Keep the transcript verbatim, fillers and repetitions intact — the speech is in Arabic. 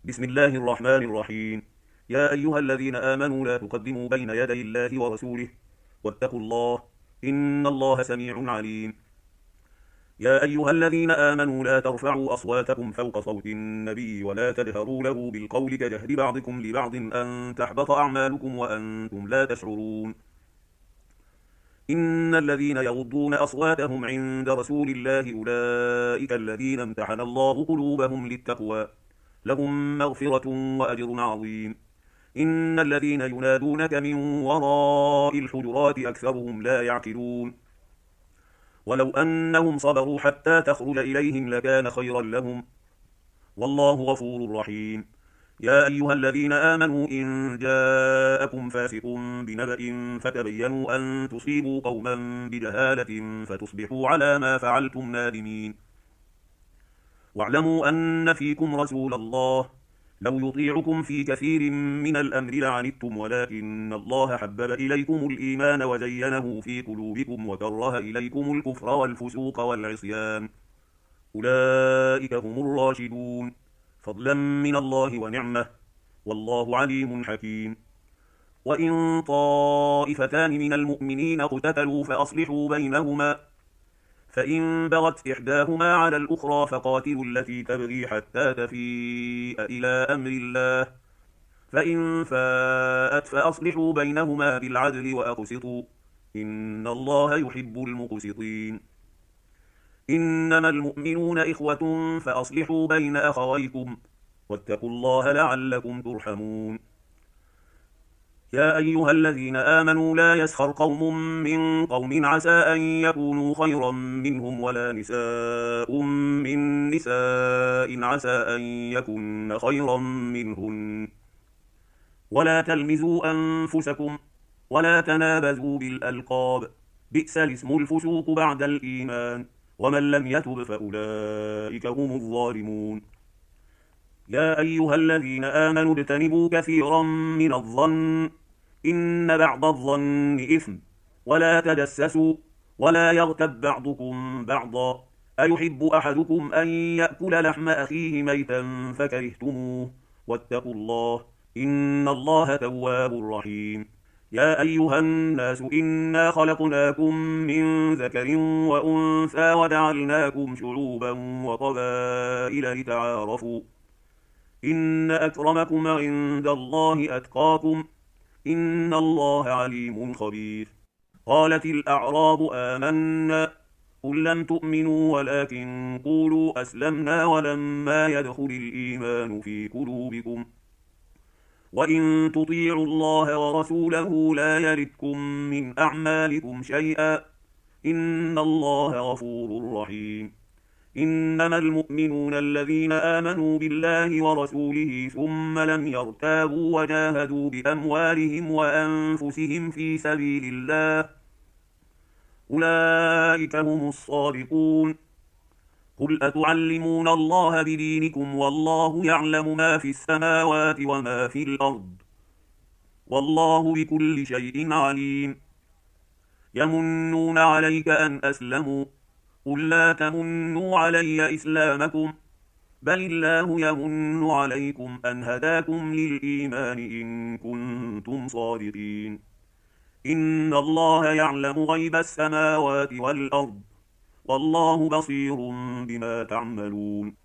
بسم الله الرحمن الرحيم. يا أيها الذين آمنوا لا تقدموا بين يدي الله ورسوله واتقوا الله، إن الله سميع عليم. يا أيها الذين آمنوا لا ترفعوا أصواتكم فوق صوت النبي ولا تجهروا له بالقول كجهر بعضكم لبعض أن تحبط أعمالكم وأنتم لا تشعرون. إن الذين يغضون أصواتهم عند رسول الله أولئك الذين امتحن الله قلوبهم للتقوى، لهم مغفرة وأجر عظيم. إن الذين ينادونك من وراء الحجرات أكثرهم لا يعقلون. ولو أنهم صبروا حتى تخرج إليهم لكان خيرا لهم، والله غفور رحيم. يا أيها الذين آمنوا إن جاءكم فاسق بنبأ فتبينوا أن تصيبوا قوما بجهالة فتصبحوا على ما فعلتم نادمين. واعلموا أن فيكم رسول الله لو يطيعكم في كثير من الأمر لعنتم، ولكن الله حبب إليكم الإيمان وزينه في قلوبكم وكره إليكم الكفر والفسوق والعصيان، أولئك هم الراشدون، فضلا من الله ونعمة، والله عليم حكيم. وإن طائفتان من المؤمنين اقتتلوا فأصلحوا بينهما، فإن بغت إحداهما على الأخرى فقاتلوا التي تبغي حتى تفيء إلى أمر الله، فإن فاءت فأصلحوا بينهما بالعدل وأقسطوا، إن الله يحب المقسطين. إنما المؤمنون إخوة فأصلحوا بين أخويكم، واتقوا الله لعلكم ترحمون. يا أيها الذين آمنوا لا يسخر قوم من قوم عسى أن يكونوا خيرا منهم، ولا نساء من نساء عسى أن يكن خيرا منهن، ولا تلمزوا أنفسكم ولا تنابزوا بالألقاب، بئس الاسم الفسوق بعد الإيمان، ومن لم يتب فأولئك هم الظالمون. يا أيها الذين آمنوا اجتنبوا كثيرا من الظن إن بعض الظن إثم، ولا تجسسوا ولا يغتب بعضكم بعضا، أيحب أحدكم أن يأكل لحم أخيه ميتا فكرهتموه، واتقوا الله إن الله تواب رحيم. يا أيها الناس إنا خلقناكم من ذكر وأنثى وجعلناكم شعوبا وقبائل لتعارفوا، إن أكرمكم عند الله أتقاكم، إن الله عليم خبير. قالت الأعراب آمنا، قل لم تؤمنوا ولكن قولوا أسلمنا ولما يدخل الإيمان في قلوبكم، وإن تطيعوا الله ورسوله لا يلدكم من أعمالكم شيئا، إن الله غفور رحيم. إنما المؤمنون الذين آمنوا بالله ورسوله ثم لم يرتابوا وجاهدوا بأموالهم وأنفسهم في سبيل الله، أولئك هم الصادقون. قل أتعلمون الله بدينكم والله يعلم ما في السماوات وما في الأرض، والله بكل شيء عليم. يمنون عليك أن أسلموا، قل لا تمنوا علي إسلامكم، بل الله يمن عليكم أن هداكم للإيمان إن كنتم صادقين. إن الله يعلم غيب السماوات والأرض، والله بصير بما تعملون.